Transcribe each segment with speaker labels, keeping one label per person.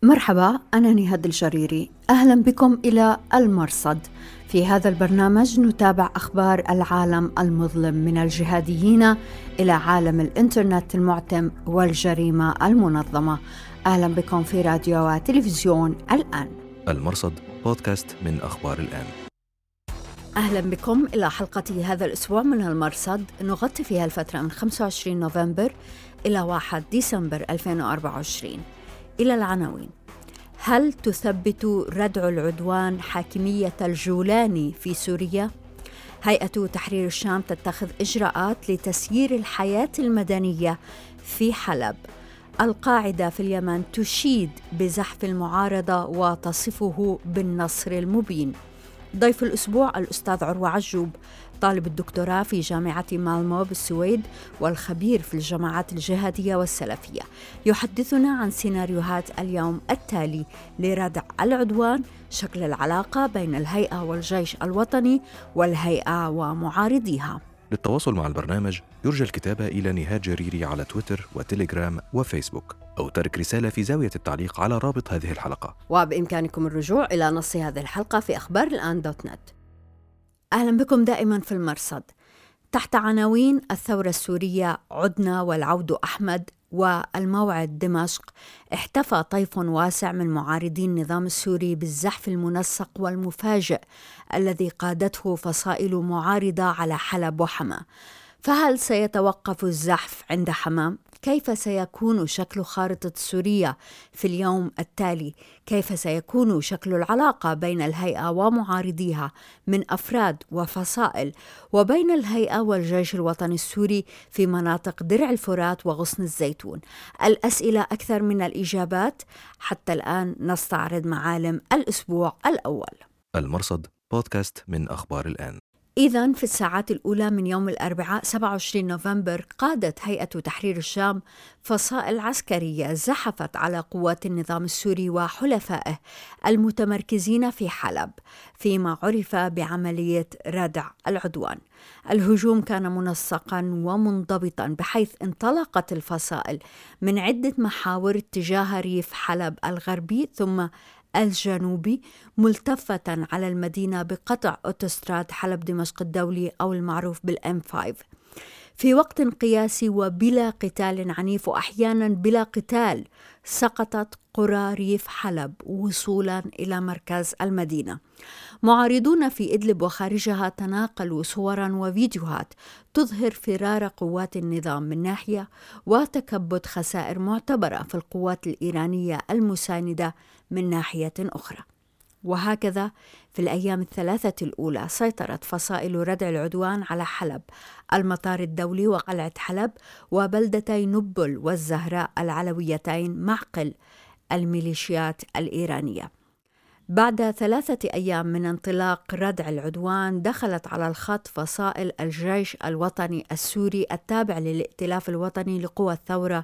Speaker 1: مرحبا، أنا نهاد الجريري. أهلا بكم إلى المرصد. في هذا البرنامج نتابع أخبار العالم المظلم من الجهاديين إلى عالم الإنترنت المعتم والجريمة المنظمة. أهلا بكم في راديو وتلفزيون الآن.
Speaker 2: المرصد بودكاست من أخبار الآن.
Speaker 1: أهلا بكم إلى حلقة هذا الأسبوع من المرصد، نغطي فيها الفترة من 25 نوفمبر إلى 1 ديسمبر 2024. إلى العناوين: هل تثبت ردع العدوان حاكمية الجولاني في سوريا؟ هيئة تحرير الشام تتخذ إجراءات لتسيير الحياة المدنية في حلب. القاعدة في اليمن تشيد بزحف المعارضة وتصفه بالنصر المبين. ضيف الأسبوع الأستاذ عروة عجوب، طالب الدكتوراه في جامعة مالمو بالسويد والخبير في الجماعات الجهادية والسلفية، يحدثنا عن سيناريوهات اليوم التالي لردع العدوان، شكل العلاقة بين الهيئة والجيش الوطني والهيئة ومعارضيها.
Speaker 2: للتواصل مع البرنامج يرجى الكتابة إلى نهاد جريري على تويتر وتليجرام وفيسبوك، أو ترك رسالة في زاوية التعليق على رابط هذه الحلقة.
Speaker 1: وبإمكانكم الرجوع إلى نص هذه الحلقة في أخبار الآن .net. أهلا بكم دائما في المرصد. تحت عناوين الثورة السورية، عدنا والعود أحمد والموعد دمشق، احتفى طيف واسع من معارضي النظام السوري بالزحف المنسق والمفاجئ الذي قادته فصائل معارضة على حلب وحما. فهل سيتوقف الزحف عند حما؟ كيف سيكون شكل خارطة سوريا في اليوم التالي؟ كيف سيكون شكل العلاقة بين الهيئة ومعارضيها من أفراد وفصائل، وبين الهيئة والجيش الوطني السوري في مناطق درع الفرات وغصن الزيتون؟ الأسئلة أكثر من الإجابات. حتى الآن نستعرض معالم الأسبوع الأول.
Speaker 2: المرصد بودكاست من أخبار الآن.
Speaker 1: إذن في الساعات الأولى من يوم الأربعاء 27 نوفمبر قادت هيئة تحرير الشام فصائل عسكرية زحفت على قوات النظام السوري وحلفائه المتمركزين في حلب فيما عرف بعملية ردع العدوان. الهجوم كان منسقا ومنضبطا، بحيث انطلقت الفصائل من عدة محاور اتجاه ريف حلب الغربي ثم الجنوبي، ملتفة على المدينة بقطع أوتوستراد حلب دمشق الدولي أو المعروف بالM5 في وقت قياسي وبلا قتال عنيف، وأحيانا بلا قتال. سقطت قرى ريف حلب وصولا إلى مركز المدينة. معارضون في إدلب وخارجها تناقلوا صورا وفيديوهات تظهر فرار قوات النظام من ناحية وتكبد خسائر معتبرة في القوات الإيرانية المساندة من ناحية أخرى. وهكذا في الأيام الثلاثة الأولى سيطرت فصائل ردع العدوان على حلب، المطار الدولي وقلعة حلب وبلدتي نبل والزهراء العلويتين، معقل الميليشيات الإيرانية. بعد 3 أيام من انطلاق ردع العدوان دخلت على الخط فصائل الجيش الوطني السوري التابع للائتلاف الوطني لقوى الثورة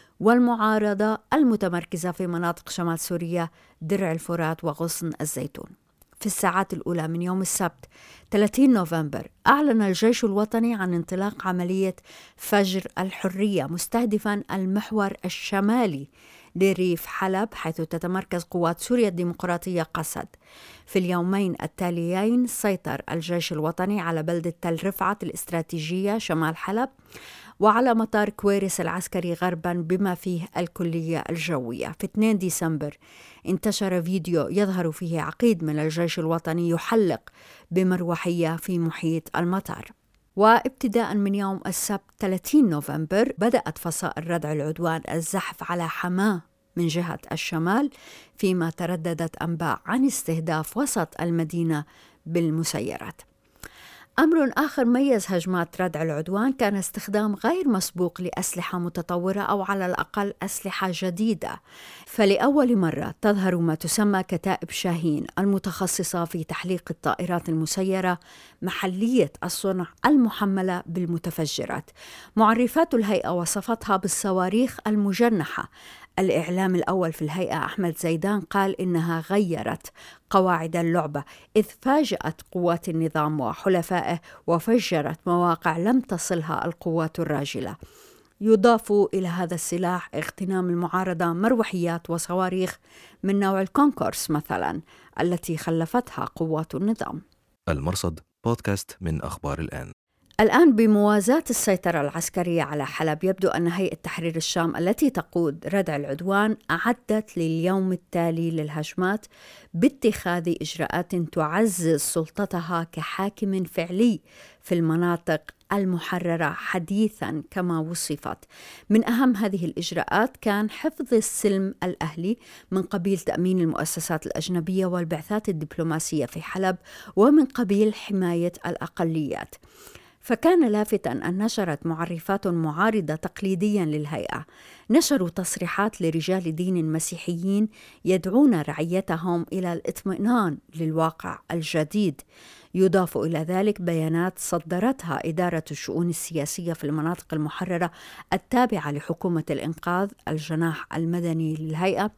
Speaker 1: والمعارضة المتمركزة في مناطق شمال سوريا درع الفرات وغصن الزيتون. في الساعات الأولى من يوم السبت 30 نوفمبر أعلن الجيش الوطني عن انطلاق عملية فجر الحرية مستهدفا المحور الشمالي لريف حلب، حيث تتمركز قوات سوريا الديمقراطية قسد. في اليومين التاليين سيطر الجيش الوطني على بلدة تل رفعت الاستراتيجية شمال حلب وعلى مطار كويرس العسكري غربا بما فيه الكلية الجوية. في 2 ديسمبر انتشر فيديو يظهر فيه عقيد من الجيش الوطني يحلق بمروحية في محيط المطار. وابتداء من يوم السبت 30 نوفمبر بدأت فصائل ردع العدوان الزحف على حماه من جهة الشمال، فيما ترددت أنباء عن استهداف وسط المدينة بالمسيرات. أمر آخر ميز هجمات ردع العدوان كان استخدام غير مسبوق لأسلحة متطورة، أو على الأقل أسلحة جديدة. فلأول مرة تظهر ما تسمى كتائب شاهين المتخصصة في تحليق الطائرات المسيرة محلية الصنع المحملة بالمتفجرات. معرفات الهيئة وصفتها بالصواريخ المجنحة. الإعلام الأول في الهيئة أحمد زيدان قال إنها غيرت قواعد اللعبة، إذ فاجأت قوات النظام وحلفائه وفجرت مواقع لم تصلها القوات الراجلة. يضاف إلى هذا السلاح اغتنام المعارضة مروحيات وصواريخ من نوع الكونكورس مثلا التي خلفتها قوات النظام.
Speaker 2: المرصد بودكاست من أخبار الآن.
Speaker 1: الآن بموازاة السيطرة العسكرية على حلب، يبدو أن هيئة تحرير الشام التي تقود ردع العدوان أعدت لليوم التالي للهجمات باتخاذ إجراءات تعزز سلطتها كحاكم فعلي في المناطق المحررة حديثاً كما وصفت. من أهم هذه الإجراءات كان حفظ السلم الأهلي من قبيل تأمين المؤسسات الأجنبية والبعثات الدبلوماسية في حلب، ومن قبيل حماية الأقليات. فكان لافتاً أن نشرت معرفات معارضة تقليدياً للهيئة، نشروا تصريحات لرجال دين مسيحيين يدعون رعيتهم إلى الاطمئنان للواقع الجديد. يضاف إلى ذلك بيانات صدرتها إدارة الشؤون السياسية في المناطق المحررة التابعة لحكومة الإنقاذ الجناح المدني للهيئة،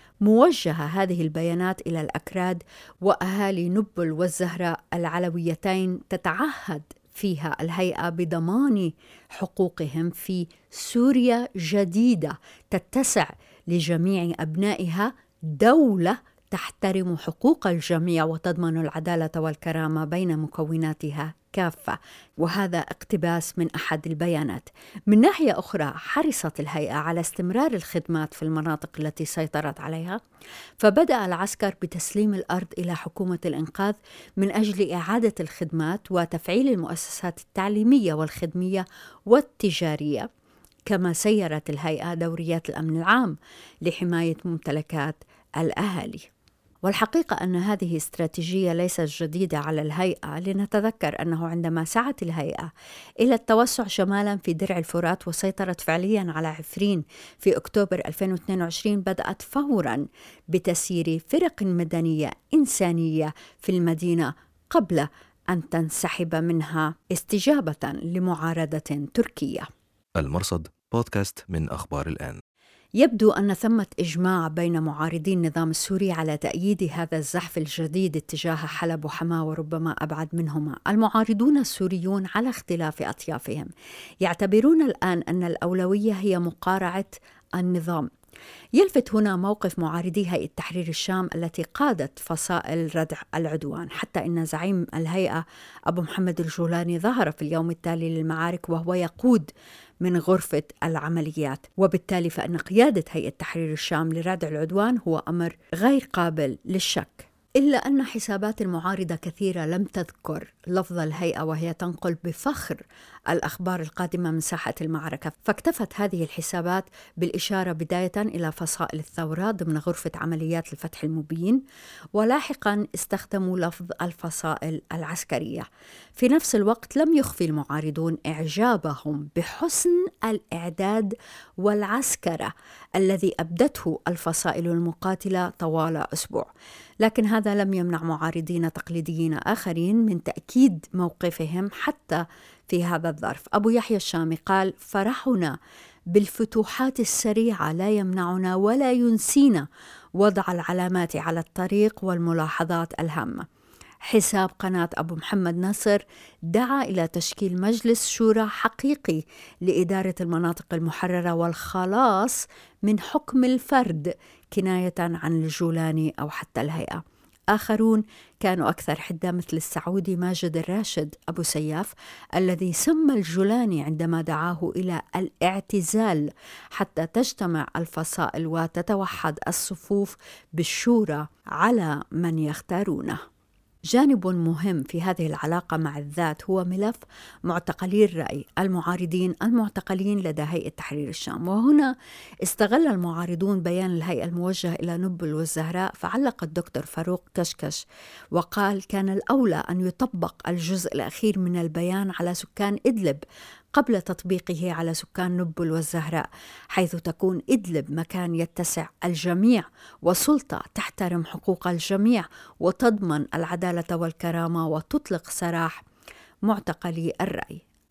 Speaker 1: موجهة هذه البيانات إلى الأكراد وأهالي نبل والزهراء العلويتين، تتعهد فيها الهيئة بضمان حقوقهم في سوريا جديدة تتسع لجميع أبنائها، دولة تحترم حقوق الجميع وتضمن العدالة والكرامة بين مكوناتها كافة. وهذا اقتباس من أحد البيانات. من ناحية أخرى، حرصت الهيئة على استمرار الخدمات في المناطق التي سيطرت عليها، فبدأ العسكر بتسليم الأرض إلى حكومة الإنقاذ من أجل إعادة الخدمات وتفعيل المؤسسات التعليمية والخدمية والتجارية. كما سيرت الهيئة دوريات الأمن العام لحماية ممتلكات الأهالي. والحقيقة أن هذه استراتيجية ليست جديدة على الهيئة، لنتذكر أنه عندما سعت الهيئة إلى التوسع شمالا في درع الفرات وسيطرت فعليا على عفرين في أكتوبر 2022، بدأت فورا بتسيير فرق مدنية إنسانية في المدينة قبل أن تنسحب منها استجابة لمعارضة تركية.
Speaker 2: المرصد بودكاست من أخبار الآن.
Speaker 1: يبدو أن ثمة إجماع بين معارضي النظام السوري على تأييد هذا الزحف الجديد اتجاه حلب وحماة وربما أبعد منهما. المعارضون السوريون على اختلاف أطيافهم يعتبرون الآن أن الأولوية هي مقارعة النظام. يلفت هنا موقف معارضي هيئة تحرير الشام التي قادت فصائل ردع العدوان، حتى إن زعيم الهيئة أبو محمد الجولاني ظهر في اليوم التالي للمعارك وهو يقود من غرفة العمليات، وبالتالي فإن قيادة هيئة تحرير الشام لردع العدوان هو أمر غير قابل للشك. إلا أن حسابات المعارضة كثيرة لم تذكر لفظ الهيئة وهي تنقل بفخر الأخبار القادمة من ساحة المعركة، فاكتفت هذه الحسابات بالإشارة بداية إلى فصائل الثورة ضمن غرفة عمليات الفتح المبين، ولاحقا استخدموا لفظ الفصائل العسكرية. في نفس الوقت لم يخفي المعارضون إعجابهم بحسن الإعداد والعسكرة الذي أبدته الفصائل المقاتلة طوال أسبوع، لكن هذا لم يمنع معارضين تقليديين آخرين من تأكيد موقفهم حتى في هذا الظرف. أبو يحيى الشامي قال: فرحنا بالفتوحات السريعة لا يمنعنا ولا ينسينا وضع العلامات على الطريق والملاحظات الهامة. حساب قناة أبو محمد نصر دعا إلى تشكيل مجلس شورى حقيقي لإدارة المناطق المحررة والخلاص من حكم الفرد، كناية عن الجولاني أو حتى الهيئة. آخرون كانوا أكثر حدة، مثل السعودي ماجد الراشد أبو سياف الذي سمى الجولاني عندما دعاه إلى الاعتزال حتى تجتمع الفصائل وتتوحد الصفوف بالشورى على من يختارونه. جانب مهم في هذه العلاقة مع الذات هو ملف معتقلي الرأي المعارضين المعتقلين لدى هيئة تحرير الشام. وهنا استغل المعارضون بيان الهيئة الموجه إلى نبل والزهراء، فعلق الدكتور فاروق كشكش وقال: كان الأولى أن يطبق الجزء الأخير من البيان على سكان إدلب قبل تطبيقه على سكان نبل والزهراء، حيث تكون إدلب مكان يتسع الجميع وسلطة تحترم حقوق الجميع وتضمن العدالة والكرامة وتطلق سراح معتقلي الرأي.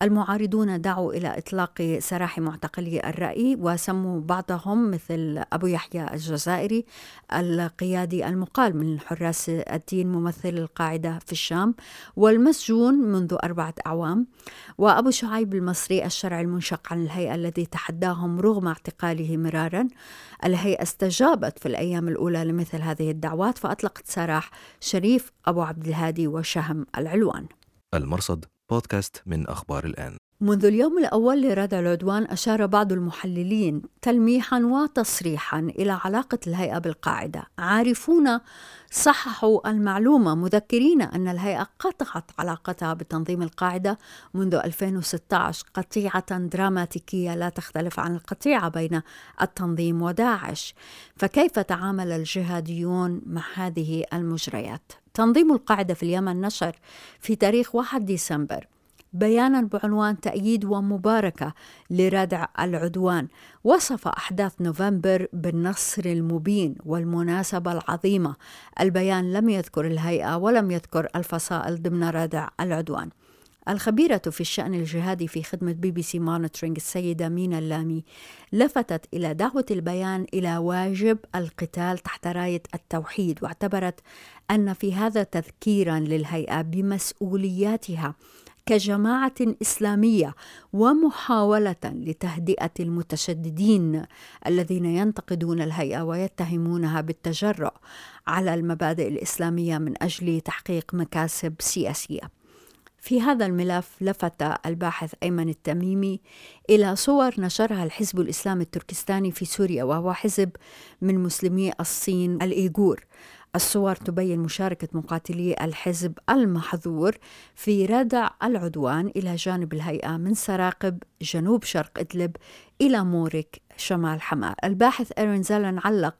Speaker 1: المعارضون دعوا إلى إطلاق سراح معتقلي الرأي، وسموا بعضهم مثل أبو يحيى الجزائري القيادي المقال من حراس الدين ممثل القاعدة في الشام والمسجون منذ 4 أعوام، وأبو شعيب المصري الشرعي المنشق عن الهيئة الذي تحداهم رغم اعتقاله مرارا. الهيئة استجابت في الأيام الأولى لمثل هذه الدعوات، فأطلقت سراح شريف أبو عبد الهادي وشهم العلوان.
Speaker 2: المرصد بودكاست من أخبار الآن.
Speaker 1: منذ اليوم الأول لردع العدوان، أشار بعض المحللين تلميحا وتصريحا إلى علاقة الهيئة بالقاعدة. عارفون صححوا المعلومة مذكرين أن الهيئة قطعت علاقتها بتنظيم القاعدة منذ 2016 قطيعة دراماتيكية لا تختلف عن القطيعة بين التنظيم وداعش. فكيف تعامل الجهاديون مع هذه المجريات؟ تنظيم القاعدة في اليمن نشر في تاريخ 1 ديسمبر بيانا بعنوان تأييد ومباركة لردع العدوان. وصف أحداث نوفمبر بالنصر المبين والمناسبة العظيمة. البيان لم يذكر الهيئة ولم يذكر الفصائل ضمن ردع العدوان. الخبيرة في الشأن الجهادي في خدمة BBC مونيتورينج السيدة مينا اللامي لفتت إلى دعوة البيان إلى واجب القتال تحت راية التوحيد، واعتبرت أن في هذا تذكيرا للهيئة بمسؤولياتها كجماعة إسلامية ومحاولة لتهدئة المتشددين الذين ينتقدون الهيئة ويتهمونها بالتجرؤ على المبادئ الإسلامية من أجل تحقيق مكاسب سياسية. في هذا الملف لفت الباحث أيمن التميمي إلى صور نشرها الحزب الإسلامي التركستاني في سوريا، وهو حزب من مسلمي الصين الإيغور. الصور تبين مشاركة مقاتلي الحزب المحظور في ردع العدوان إلى جانب الهيئة من سراقب جنوب شرق إدلب إلى مورك شمال حماة. الباحث إيرين زالن علق: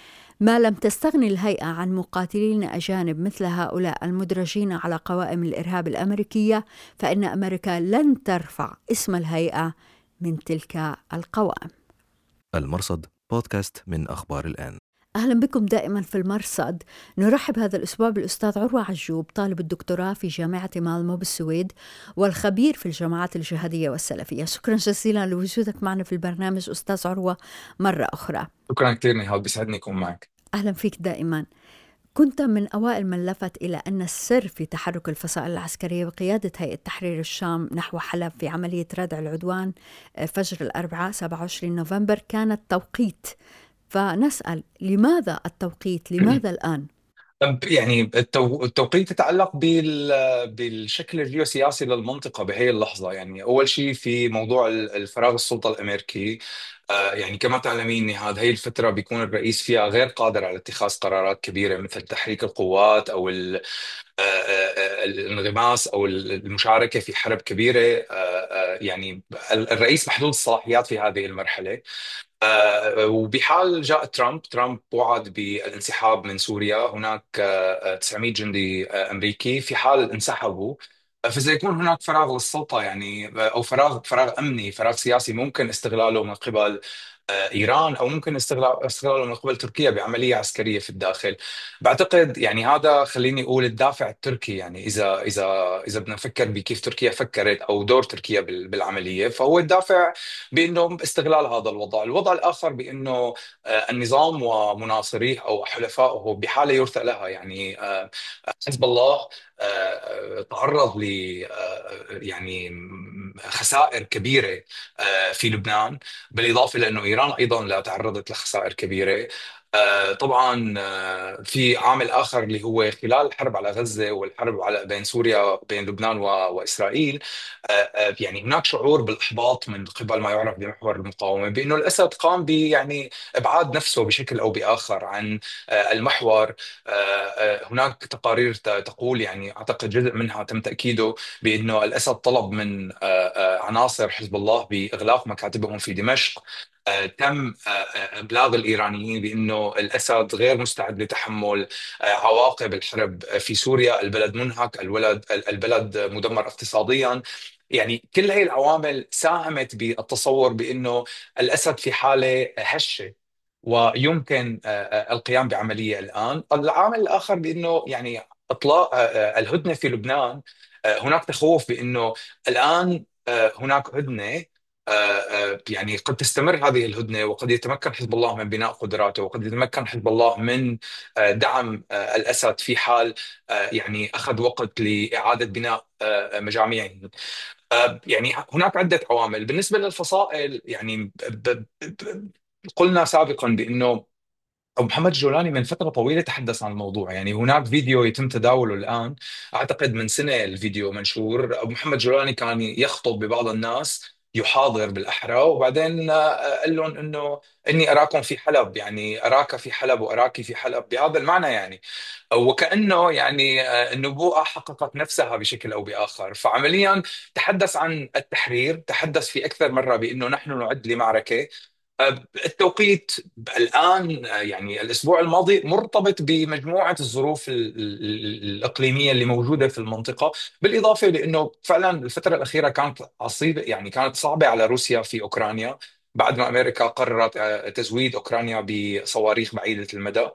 Speaker 1: ما لم تستغني الهيئة عن مقاتلين أجانب مثل هؤلاء المدرجين على قوائم الإرهاب الأمريكية، فإن أمريكا لن ترفع اسم الهيئة من تلك القوائم.
Speaker 2: المرصد بودكاست من أخبار الآن.
Speaker 1: أهلا بكم دائما في المرصد. نرحب هذا الأسبوع بالأستاذ عروة عجوب، طالب الدكتوراه في جامعة مالمو بالسويد والخبير في الجماعات الجهادية والسلفية. شكرا جزيلا لوجودك معنا في البرنامج أستاذ عروة مرة أخرى.
Speaker 3: شكرا كثير نهاد، بيسعدني أكون معك.
Speaker 1: أهلا فيك دائما. كنت من أوائل من لفت إلى أن السر في تحرك الفصائل العسكرية بقيادة هيئة تحرير الشام نحو حلب في عملية ردع العدوان فجر الأربعاء 27 نوفمبر كان التوقيت. فنسأل: لماذا التوقيت؟ لماذا الآن؟
Speaker 3: يعني التوقيت يتعلق بالشكل الجيوسياسي للمنطقة بهي اللحظة. يعني أول شيء في موضوع الفراغ السلطة الأمريكي. يعني كما تعلمين نهاد، هي الفترة بيكون الرئيس فيها غير قادر على اتخاذ قرارات كبيرة مثل تحريك القوات أو الانغماس أو المشاركة في حرب كبيرة. يعني الرئيس محدود الصلاحيات في هذه المرحلة. وبحال جاء ترامب وعد بالانسحاب من سوريا. هناك 900 جندي أمريكي. في حال انسحبوا فسيكون هناك فراغ للسلطة، يعني أو فراغ أمني، فراغ سياسي ممكن استغلاله من قبل إيران، أو ممكن استغلاله من قبل تركيا بعملية عسكرية في الداخل. بعتقد يعني هذا خليني أقول الدافع التركي. يعني إذا بدنا نفكر بكيف تركيا فكرت أو دور تركيا بالعملية، فهو الدافع بأنه استغلال هذا الوضع الآخر بأنه النظام ومناصريه أو حلفائه بحالة يرثى لها. يعني حزب الله تعرض ل يعني خسائر كبيرة في لبنان، بالإضافة لأنه إيران أيضا لا تعرضت لخسائر كبيرة. طبعا في عامل آخر اللي هو خلال الحرب على غزة والحرب بين سوريا بين لبنان وإسرائيل. يعني هناك شعور بالإحباط من قبل ما يعرف بمحور المقاومة، بأنه الأسد قام يعني إبعاد نفسه بشكل أو بآخر عن المحور. هناك تقارير تقول، يعني أعتقد جزء منها تم تأكيده، بأنه الأسد طلب من عناصر حزب الله بإغلاق مكاتبهم في دمشق. تم إبلاغ الإيرانيين بأنه الأسد غير مستعد لتحمل عواقب الحرب في سوريا. البلد منهك، البلد مدمر اقتصاديا. يعني كل هذه العوامل ساهمت بالتصور بأنه الأسد في حالة هشة ويمكن القيام بعملية الآن. العامل الآخر بأنه يعني إطلاق الهدنة في لبنان، هناك تخوف بأنه الآن هناك هدنة، يعني قد تستمر هذه الهدنة، وقد يتمكن حزب الله من بناء قدراته، وقد يتمكن حزب الله من دعم الأسد في حال يعني أخذ وقت لإعادة بناء مجاميعه. يعني هناك عدة عوامل بالنسبة للفصائل. يعني قلنا سابقا بأنه أبو محمد الجولاني من فترة طويلة تحدث عن الموضوع. يعني هناك فيديو يتم تداوله الآن، أعتقد من سنة الفيديو منشور. أبو محمد الجولاني كان يخطب ببعض الناس، يحاضر بالأحرى، وبعدين قال لهم إنه إني أراكم في حلب، يعني أراك في حلب وأراك في حلب، بهذا المعنى يعني. وكأنه يعني النبوءة حققت نفسها بشكل أو بآخر. فعمليا تحدث عن التحرير، تحدث في أكثر مرة بأنه نحن نعد لمعركة. التوقيت الآن يعني الأسبوع الماضي مرتبط بمجموعة الظروف الإقليمية اللي موجودة في المنطقة، بالإضافة لأنه فعلا الفترة الأخيرة كانت عصيبة، يعني كانت صعبة على روسيا في أوكرانيا، بعد ما أمريكا قررت تزويد أوكرانيا بصواريخ بعيدة المدى.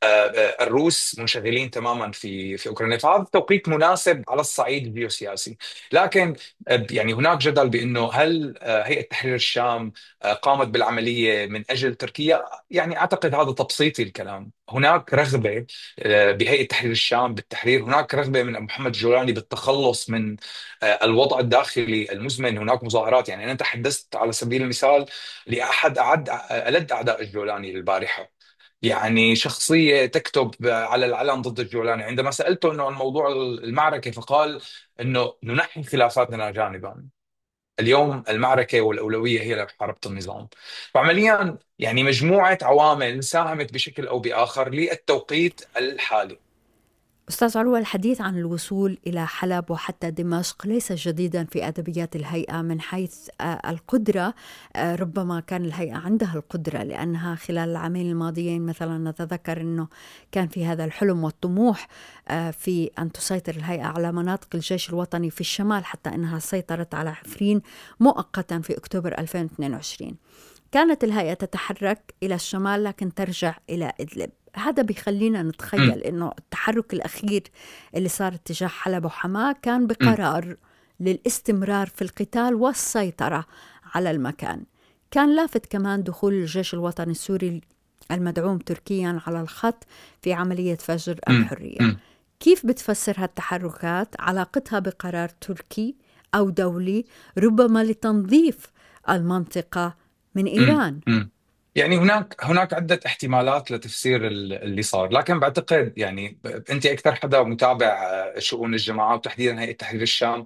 Speaker 3: الروس منشغلين تماما في أوكرانيا، فهذا التوقيت مناسب على الصعيد الجيوسياسي. لكن يعني هناك جدل بأنه هل هيئة تحرير الشام قامت بالعملية من أجل تركيا؟ يعني أعتقد هذا تبسيطي الكلام. هناك رغبة بهيئة تحرير الشام بالتحرير، هناك رغبة من أبو محمد الجولاني بالتخلص من الوضع الداخلي المزمن. هناك مظاهرات، يعني أنا تحدثت على سبيل المثال لأحد ألد أعداء الجولاني البارحة، يعني شخصية تكتب على العلن ضد الجولاني. عندما سألته أنه عن موضوع المعركة فقال أنه ننحي خلافاتنا جانبا، اليوم المعركة والأولوية هي لمحاربة النظام. فعمليا يعني مجموعة عوامل ساهمت بشكل أو بآخر للتوقيت الحالي.
Speaker 1: أستاذ عروة، الحديث عن الوصول إلى حلب وحتى دمشق ليس جديدا في أدبيات الهيئة من حيث القدرة. ربما كان الهيئة عندها القدرة، لأنها خلال العامين الماضيين مثلا نتذكر أنه كان في هذا الحلم والطموح في أن تسيطر الهيئة على مناطق الجيش الوطني في الشمال، حتى أنها سيطرت على عفرين مؤقتا في أكتوبر 2022. كانت الهيئة تتحرك إلى الشمال لكن ترجع إلى إدلب. هذا بيخلينا
Speaker 3: م-
Speaker 1: نتخيل إنه التحرك الأخير اللي صار اتجاه حلب وحماة كان
Speaker 3: م-
Speaker 1: بقرار للاستمرار في القتال والسيطرة على المكان. كان لافت كمان دخول الجيش الوطني السوري المدعوم تركيا على الخط في عملية فجر
Speaker 3: م-
Speaker 1: الحرية.
Speaker 3: م-
Speaker 1: كيف بتفسر هالتحركات علاقتها بقرار تركي أو دولي ربما لتنظيف المنطقة من
Speaker 3: م-
Speaker 1: إيران؟
Speaker 3: م. يعني هناك عدة احتمالات لتفسير اللي صار، لكن بعتقد يعني أنت أكثر حدا متابع شؤون الجماعات وتحديدا هيئة تحرير الشام،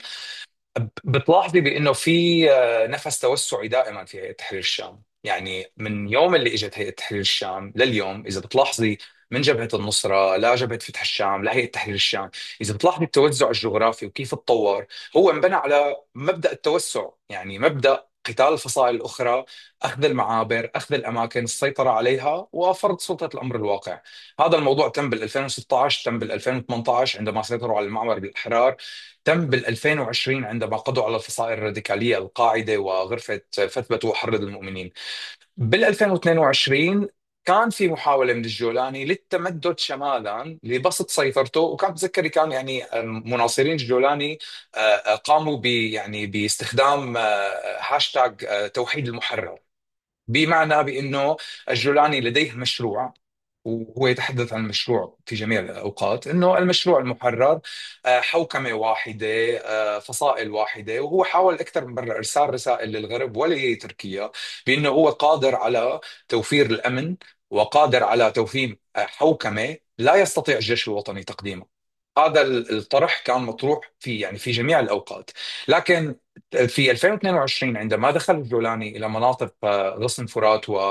Speaker 3: بتلاحظي بانه في نفس توسعي دائما في هيئه تحرير الشام. يعني من يوم اللي اجت هيئه تحرير الشام لليوم، اذا بتلاحظي من جبهه النصره لجبهه فتح الشام لهيئه تحرير الشام، اذا بتلاحظي التوزع الجغرافي وكيف تطور، هو انبنى على مبدا التوسع، يعني مبدا قتال الفصائل الاخرى، اخذ المعابر، اخذ الاماكن، السيطره عليها، وفرض سلطه الامر الواقع. هذا الموضوع تم بال 2016، تم بال 2018 عندما سيطروا على المعبر بالاحرار، تم بال 2020 عندما قضوا على الفصائل الراديكالية القاعدة وغرفة فتبت وحرض المؤمنين. بال 2022 كان في محاولة من الجولاني للتمدد شمالا لبسط سيطرته، وكان بتذكري كان يعني مناصرين الجولاني قاموا يعني باستخدام هاشتاج توحيد المحرر، بمعنى بأنه الجولاني لديه مشروع، وهو يتحدث عن المشروع في جميع الأوقات، أنه المشروع المحرر حوكمة واحدة، فصائل واحدة. وهو حاول أكثر من مرة إرسال رسائل للغرب ولتركيا بأنه هو قادر على توفير الأمن، وقادر على توفير حوكمة لا يستطيع الجيش الوطني تقديمها. هذا الطرح كان مطروح في يعني في جميع الأوقات. لكن في 2022 عندما دخل الجولاني إلى مناطق غصن فرات و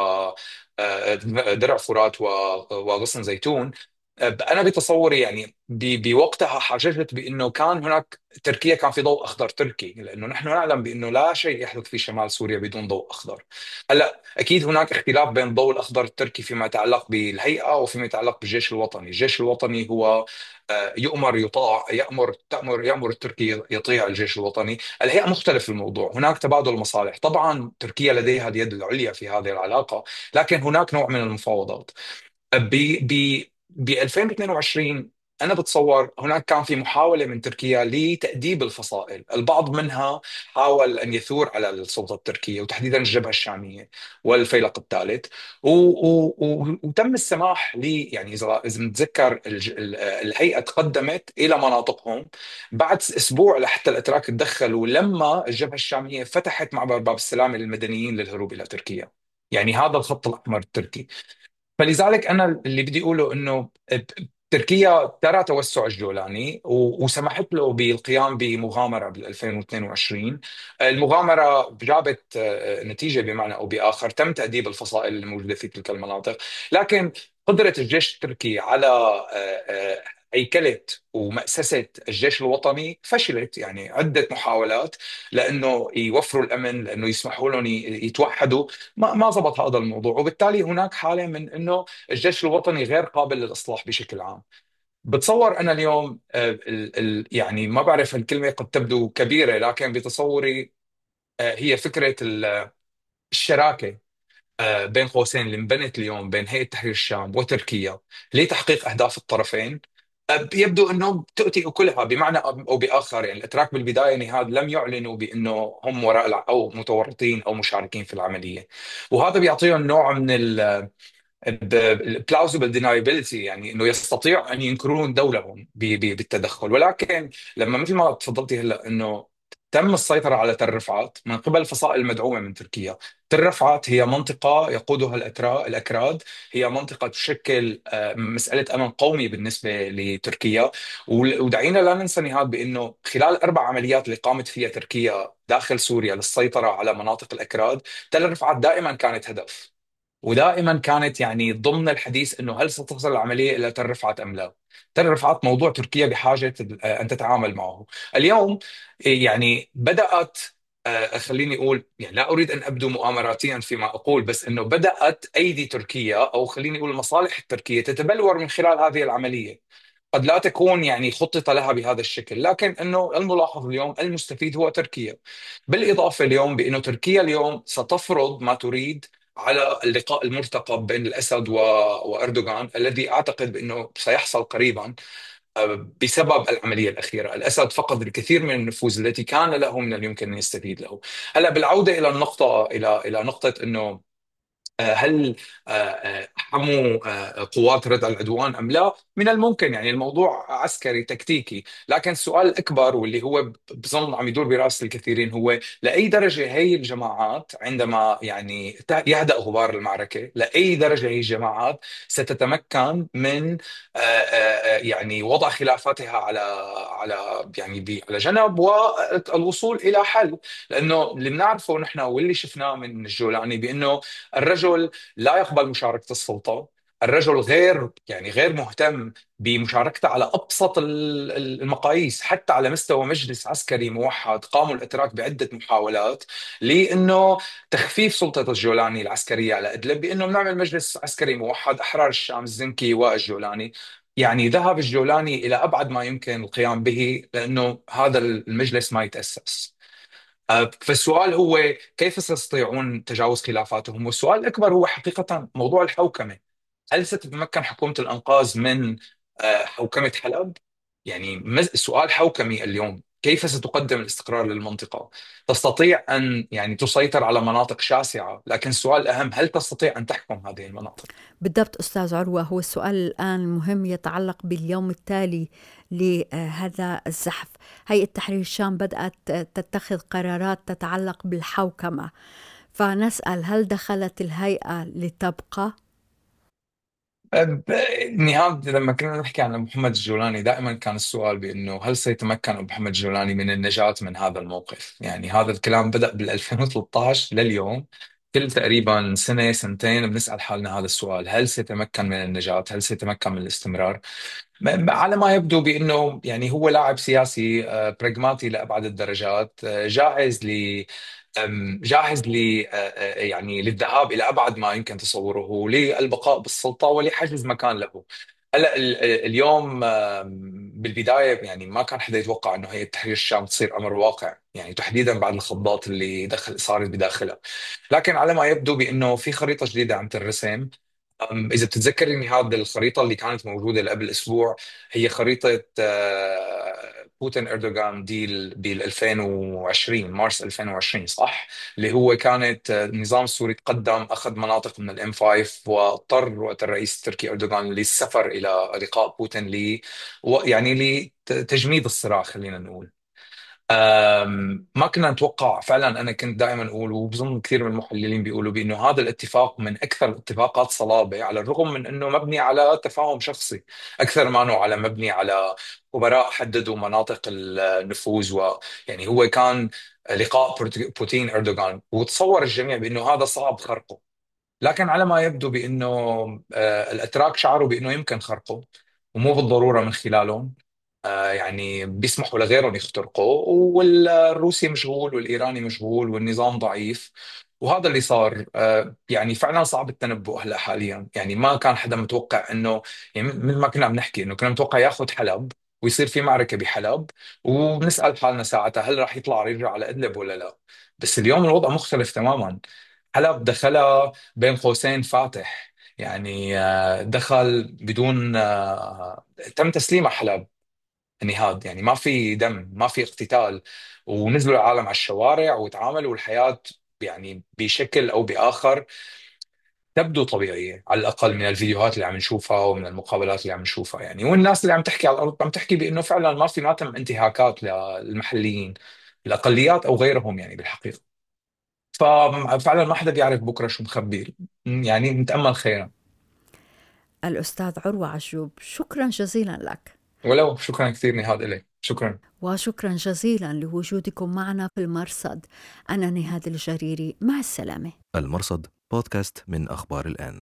Speaker 3: درع فرات وغصن زيتون، انا بتصوري يعني بوقتها حججت بانه كان هناك تركيا، كان في ضوء اخضر تركي، لانه نحن نعلم بانه لا شيء يحدث في شمال سوريا بدون ضوء اخضر. هلا اكيد هناك اختلاف بين الضوء الاخضر التركي فيما يتعلق بالهيئه وفيما يتعلق بالجيش الوطني. الجيش الوطني هو يؤمر يطاع، يأمر التركي يطيع الجيش الوطني. الهيئة مختلف الموضوع، هناك تبادل مصالح. طبعا تركيا لديها اليد العليا في هذه العلاقة، لكن هناك نوع من المفاوضات. ب 2022 أنا بتصور هناك كان في محاولة من تركيا لتأديب الفصائل، البعض منها حاول أن يثور على السلطة التركية وتحديدا الجبهة الشامية والفيلق الثالث، وتم السماح لي، يعني إذا نتذكر الهيئة تقدمت إلى مناطقهم بعد أسبوع لحتى الأتراك تدخلوا لما الجبهة الشامية فتحت معبر باب السلام للمدنيين للهروب إلى تركيا. يعني هذا الخط الأحمر التركي. فلذلك انا اللي بدي اقوله انه تركيا ترى توسع الجولاني وسمحت له بالقيام بمغامره بال 2022. المغامره جابت نتيجه بمعنى او باخر، تم تاديب الفصائل الموجوده في تلك المناطق. لكن قدره الجيش التركي على هيكله ومأسسة الجيش الوطني فشلت. يعني عدة محاولات لأنه يوفروا الأمن، لأنه يسمحوا لهم يتوحدوا، ما زبط هذا الموضوع. وبالتالي هناك حالة من أنه الجيش الوطني غير قابل للإصلاح بشكل عام. بتصور أنا اليوم يعني ما بعرف الكلمة قد تبدو كبيرة، لكن بتصوري هي فكرة الشراكة بين قوسين اللي انبنت اليوم بين هيئة تحرير الشام وتركيا لتحقيق أهداف الطرفين. يبدو انهم تؤتي اكلها بمعنى او باخر. يعني الاتراك بالبدايه نهاد لم يعلنوا بانه هم وراء او متورطين او مشاركين في العمليه، وهذا بيعطيهم نوع من البلاوزبل دينايبيليتي، يعني انه يستطيع ان ينكرون دولهم بالتدخل. ولكن لما مثل ما تفضلتي هلا انه تم السيطرة على تل رفعت من قبل الفصائل المدعومة من تركيا. تل رفعت هي منطقة يقودها الأكراد، هي منطقة تشكل مسألة أمن قومي بالنسبة لتركيا. ودعينا لا ننسى نهاد بأنه خلال 4 عمليات اللي قامت فيها تركيا داخل سوريا للسيطرة على مناطق الأكراد، تل رفعت دائما كانت هدف، ودائما كانت يعني ضمن الحديث انه هل ستصل العمليه الى تل رفعت ام لا. تل رفعت موضوع تركيا بحاجه ان تتعامل معه. اليوم يعني بدات خليني اقول، يعني لا اريد ان ابدو مؤامراتيا فيما اقول، بس انه بدات ايدي تركيا او خليني اقول المصالح التركيه تتبلور من خلال هذه العمليه. قد لا تكون يعني خطط لها بهذا الشكل، لكن انه الملاحظ اليوم المستفيد هو تركيا. بالاضافه اليوم بانه تركيا اليوم ستفرض ما تريد على اللقاء المرتقب بين الاسد واردوغان، الذي اعتقد بانه سيحصل قريبا بسبب العمليه الاخيره. الاسد فقد الكثير من النفوذ التي كان له من الممكن ان يستفيد له. هلا بالعوده الى النقطه، الى نقطه انه هل حموا قوات ردع العدوان أم لا؟ من الممكن، يعني الموضوع عسكري تكتيكي، لكن السؤال الأكبر واللي هو بظن عم يدور برأس الكثيرين هو لأي درجة هي الجماعات عندما يعني يهدأ غبار المعركة، لأي درجة هي الجماعات ستتمكن من يعني وضع خلافاتها على جنب والوصول إلى حل. لأنه اللي بنعرفه نحن واللي شفناه من الجولاني بأنه الرجل لا يقبل مشاركة السلطة. الرجل غير مهتم بمشاركته على أبسط المقاييس، حتى على مستوى مجلس عسكري موحد قاموا الأتراك بعدة محاولات لأنه تخفيف سلطة الجولاني العسكرية على إدلب، بأنه نعمل مجلس عسكري موحد أحرار الشام الزنكي والجولاني. يعني ذهب الجولاني إلى أبعد ما يمكن القيام به لأنه هذا المجلس ما يتأسس. فالسؤال هو كيف سيستطيعون تجاوز خلافاتهم؟ والسؤال الأكبر هو حقيقة موضوع الحوكمة. هل ستتمكن حكومة الأنقاذ من حوكمة حلب؟ يعني سؤال حوكمي اليوم، كيف ستقدم الاستقرار للمنطقة؟ تستطيع أن يعني تسيطر على مناطق شاسعة، لكن السؤال الأهم هل تستطيع أن تحكم هذه المناطق؟
Speaker 1: بالضبط أستاذ عروة، هو السؤال الآن مهم يتعلق باليوم التالي لهذا الزحف. هيئة تحرير الشام بدأت تتخذ قرارات تتعلق بالحوكمة، فنسأل هل دخلت الهيئة لتبقى؟
Speaker 3: نهاد لما كنا نحكي عن محمد الجولاني دائما كان السؤال بأنه هل سيتمكن أبو محمد الجولاني من النجاة من هذا الموقف؟ يعني هذا الكلام بدأ بال 2013 لليوم، كل تقريبا سنة سنتين بنسأل حالنا هذا السؤال: هل سيتمكن من النجاة؟ هل سيتمكن من الاستمرار؟ على ما يبدو بأنه يعني هو لاعب سياسي براغماتي لأبعد الدرجات، جاهز يعني للذهاب إلى أبعد ما يمكن تصوره للبقاء بالسلطة ولحجز مكان له. هلا اليوم بالبداية يعني ما كان حدا يتوقع أنه هي تحرير الشام تصير أمر واقع، يعني تحديدا بعد الخضات اللي صارت بداخلها. لكن على ما يبدو بأنه في خريطة جديدة عم ترسم. إذا بتتذكري نهاد، الخريطة اللي كانت موجودة قبل أسبوع هي خريطة بوتين أردوغان ديل بال 2020، مارس 2020 صح؟ اللي هو كانت النظام السوري تقدم، أخذ مناطق من الام 5، واضطر وقت الرئيس التركي أردوغان للسفر إلى لقاء بوتين يعني لتجميد الصراع خلينا نقول. ما كنا نتوقع فعلا. انا كنت دائما اقول، وبظن كثير من المحللين بيقولوا بانه هذا الاتفاق من اكثر الاتفاقات صلابه، على الرغم من انه مبني على تفاهم شخصي اكثر ما انه على مبني على خبراء حددوا مناطق النفوذ. ويعني هو كان لقاء بوتين اردوغان، وتصور الجميع بانه هذا صعب خرقه، لكن على ما يبدو بانه الاتراك شعروا بانه يمكن خرقه، ومو بالضروره من خلالهم. يعني بيسمحوا لغيرهم يخترقوا، والروسي مشغول والإيراني مشغول والنظام ضعيف. وهذا اللي صار. يعني فعلا صعب التنبؤ هلا حاليا. يعني ما كان حدا متوقع انه، يعني مثل ما كنا عم نحكي، انه كنا متوقع ياخذ حلب ويصير في معركة بحلب، وبنسأل حالنا ساعتها هل راح يطلع يرجع على إدلب ولا لا. بس اليوم الوضع مختلف تماما. حلب دخلها بين قوسين فاتح، يعني دخل بدون تم تسليم حلب نهاد. يعني ما في دم، ما في اقتتال، ونزلوا العالم على الشوارع وتعاملوا الحياة يعني بشكل أو بآخر تبدو طبيعية، على الأقل من الفيديوهات اللي عم نشوفها ومن المقابلات اللي عم نشوفها. يعني والناس اللي عم تحكي على الأرض عم تحكي بأنه فعلا ما تم انتهاكات للمحليين، الأقليات أو غيرهم يعني بالحقيقة. ففعلا ما حدا بيعرف بكرة شو مخبي، يعني نتأمل خيرا.
Speaker 1: الأستاذ عروة عجوب، شكرا جزيلا لك.
Speaker 3: ولو شكرا كثير نهاد إليك، شكرا.
Speaker 1: وشكرا جزيلا لوجودكم معنا في المرصد. أنا نهاد الجريري، مع السلامة.
Speaker 2: المرصد بودكاست من أخبار الآن.